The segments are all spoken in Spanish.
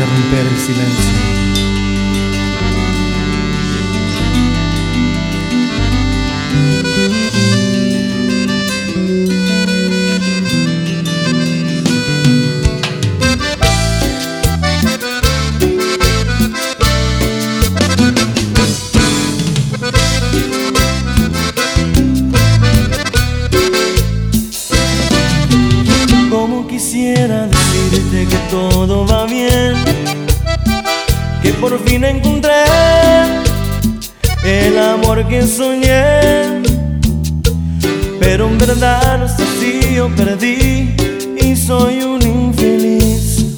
romper el silencio. Quisiera decirte que todo va bien, que por fin encontré el amor que soñé, pero en verdad no es así, yo perdí y soy un infeliz.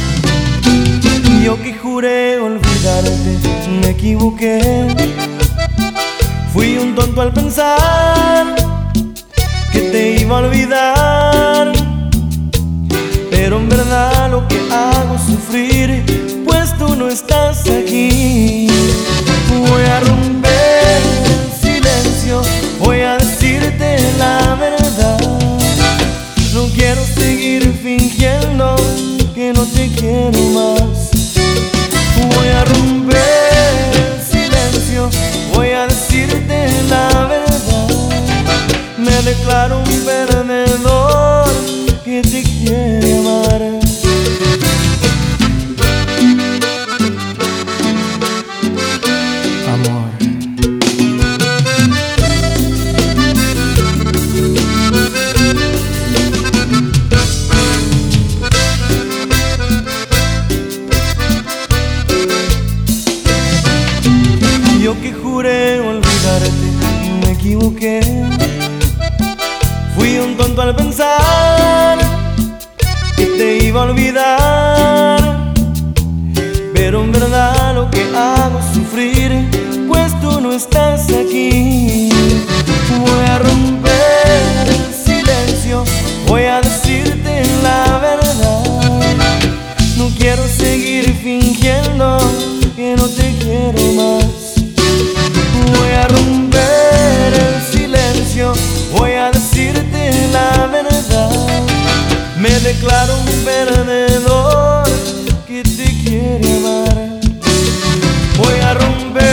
Yo que juré olvidarte, me equivoqué, fui un tonto al pensar que te iba a olvidar. Pero en verdad lo que hago es sufrir, pues tú no estás aquí. Voy a romper el silencio, voy a decirte la verdad. No quiero seguir fingiendo que no te quiero más. Voy a romper el silencio, voy a decirte la verdad. Me declaro un perdedor que te quiere amar. Amor. Yo que juré olvidarte, me equivoqué, fui un tonto al pensar que te iba a olvidar. Pero en verdad lo que hago es sufrir, pues tú no estás aquí. Voy a romper el silencio, voy a decirte la verdad. No quiero seguir fingiendo que no te quiero más. Voy a romper el silencio, voy a decirte la verdad. Me declaro un perdedor que te quiere amar. Voy a romper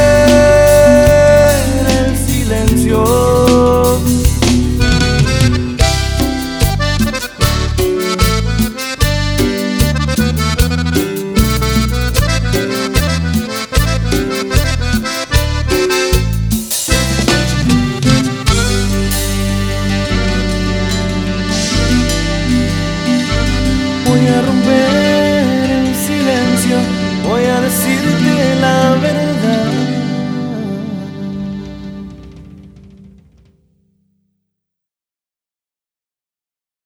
el silencio. Voy a romper